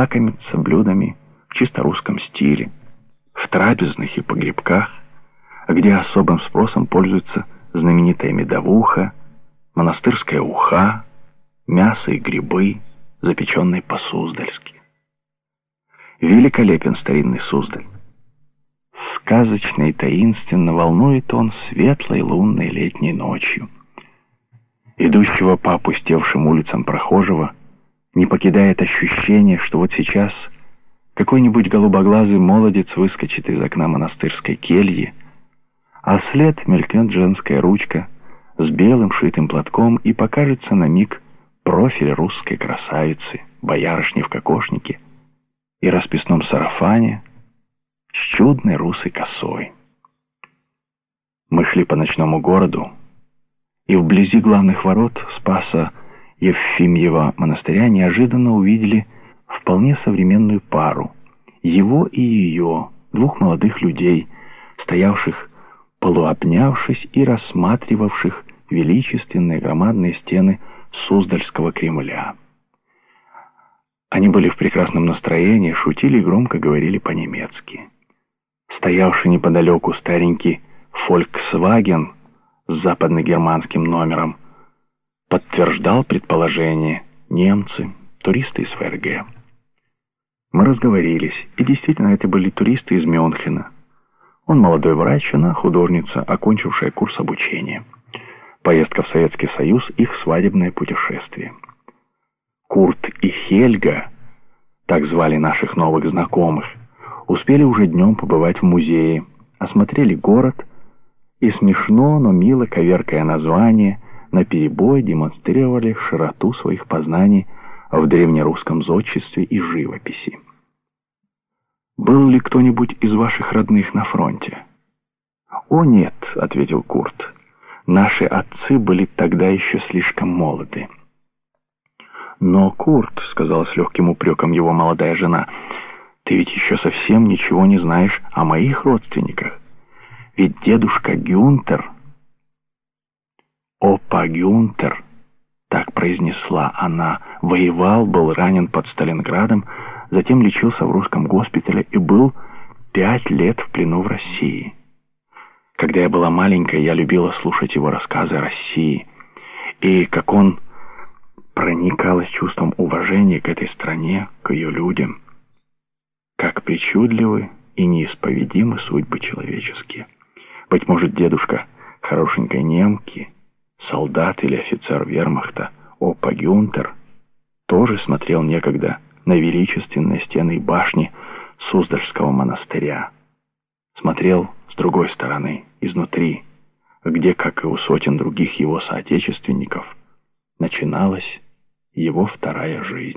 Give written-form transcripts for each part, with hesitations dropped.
полакомиться блюдами в чисто русском стиле, в трапезных и погребках, где особым спросом пользуется знаменитая медовуха, монастырская уха, мясо и грибы, запеченные по-суздальски. Великолепен старинный Суздаль. Сказочно и таинственно волнует он светлой лунной летней ночью. Идущего по опустевшим улицам прохожего не покидает ощущение, что вот сейчас какой-нибудь голубоглазый молодец выскочит из окна монастырской кельи, а вслед мелькнет женская ручка с белым шитым платком и покажется на миг профиль русской красавицы, боярышни в кокошнике и расписном сарафане с чудной русой косой. Мы шли по ночному городу, и вблизи главных ворот Спаса Евфимьева монастыря неожиданно увидели вполне современную пару, его и ее, двух молодых людей, стоявших полуобнявшись и рассматривавших величественные громадные стены Суздальского Кремля. Они были в прекрасном настроении, шутили и громко говорили по-немецки. Стоявший неподалеку старенький «Фольксваген» с западногерманским номером подтверждал предположение: немцы, туристы из ФРГ. Мы разговорились, и действительно это были туристы из Мюнхена. Он молодой врач, она художница, окончившая курс обучения. Поездка в Советский Союз — их свадебное путешествие. Курт и Хельга, так звали наших новых знакомых, успели уже днем побывать в музее, осмотрели город и, смешно, но мило коверкая название, наперебой демонстрировали широту своих познаний в древнерусском зодчестве и живописи. «Был ли кто-нибудь из ваших родных на фронте?» «О, нет», — ответил Курт. «Наши отцы были тогда еще слишком молоды». «Но, Курт», — сказала с легким упреком его молодая жена, — «ты ведь еще совсем ничего не знаешь о моих родственниках. Ведь дедушка Гюнтер...» «Опа Гюнтер», — так произнесла она, — воевал, был ранен под Сталинградом, затем лечился в русском госпитале и был 5 лет в плену в России. Когда я была маленькая, я любила слушать его рассказы о России, и как он проникалась чувством уважения к этой стране, к ее людям. Как причудливы и неисповедимы судьбы человеческие. Быть может, дедушка хорошенькой немки, солдат или офицер вермахта Опа Гюнтер тоже смотрел некогда на величественные стены и башни Суздальского монастыря. Смотрел с другой стороны, изнутри, где, как и у сотен других его соотечественников, начиналась его вторая жизнь.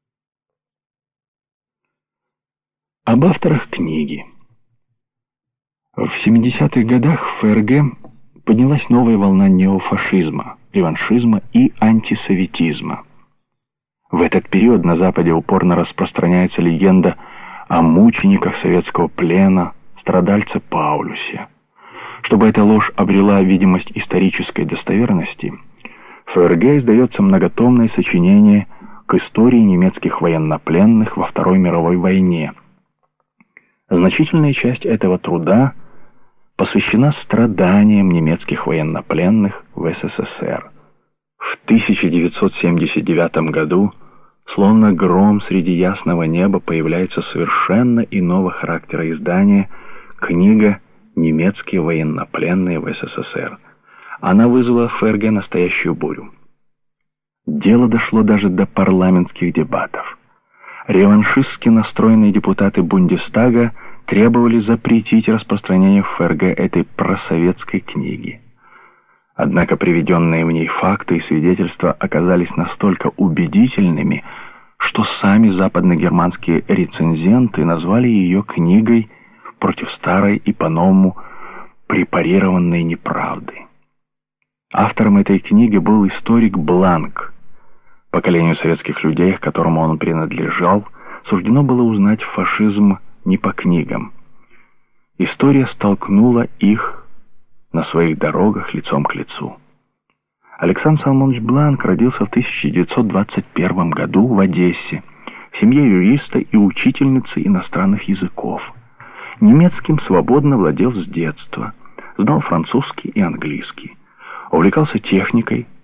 Об авторах книги. В 70-х годах в ФРГ поднялась новая волна неофашизма, реваншизма и антисоветизма. В этот период на Западе упорно распространяется легенда о мучениках советского плена, страдальце Паулюсе. Чтобы эта ложь обрела видимость исторической достоверности, в ФРГ издается многотомное сочинение к истории немецких военнопленных во Второй мировой войне. Значительная часть этого труда посвящена страданиям немецких военнопленных в СССР. В 1979 году, словно гром среди ясного неба, появляется совершенно иного характера издание книга «Немецкие военнопленные в СССР». Она вызвала в ФРГ настоящую бурю. Дело дошло даже до парламентских дебатов. Реваншистски настроенные депутаты Бундестага требовали запретить распространение в ФРГ этой просоветской книги. Однако приведенные в ней факты и свидетельства оказались настолько убедительными, что сами западногерманские рецензенты назвали ее книгой против старой и по-новому препарированной неправды. Автором этой книги был историк Бланк. Поколению советских людей, к которому он принадлежал, суждено было узнать фашизм не по книгам. История столкнула их на своих дорогах лицом к лицу. Александр Соломонович Бланк родился в 1921 году в Одессе, в семье юриста и учительницы иностранных языков. Немецким свободно владел с детства, знал французский и английский, увлекался техникой,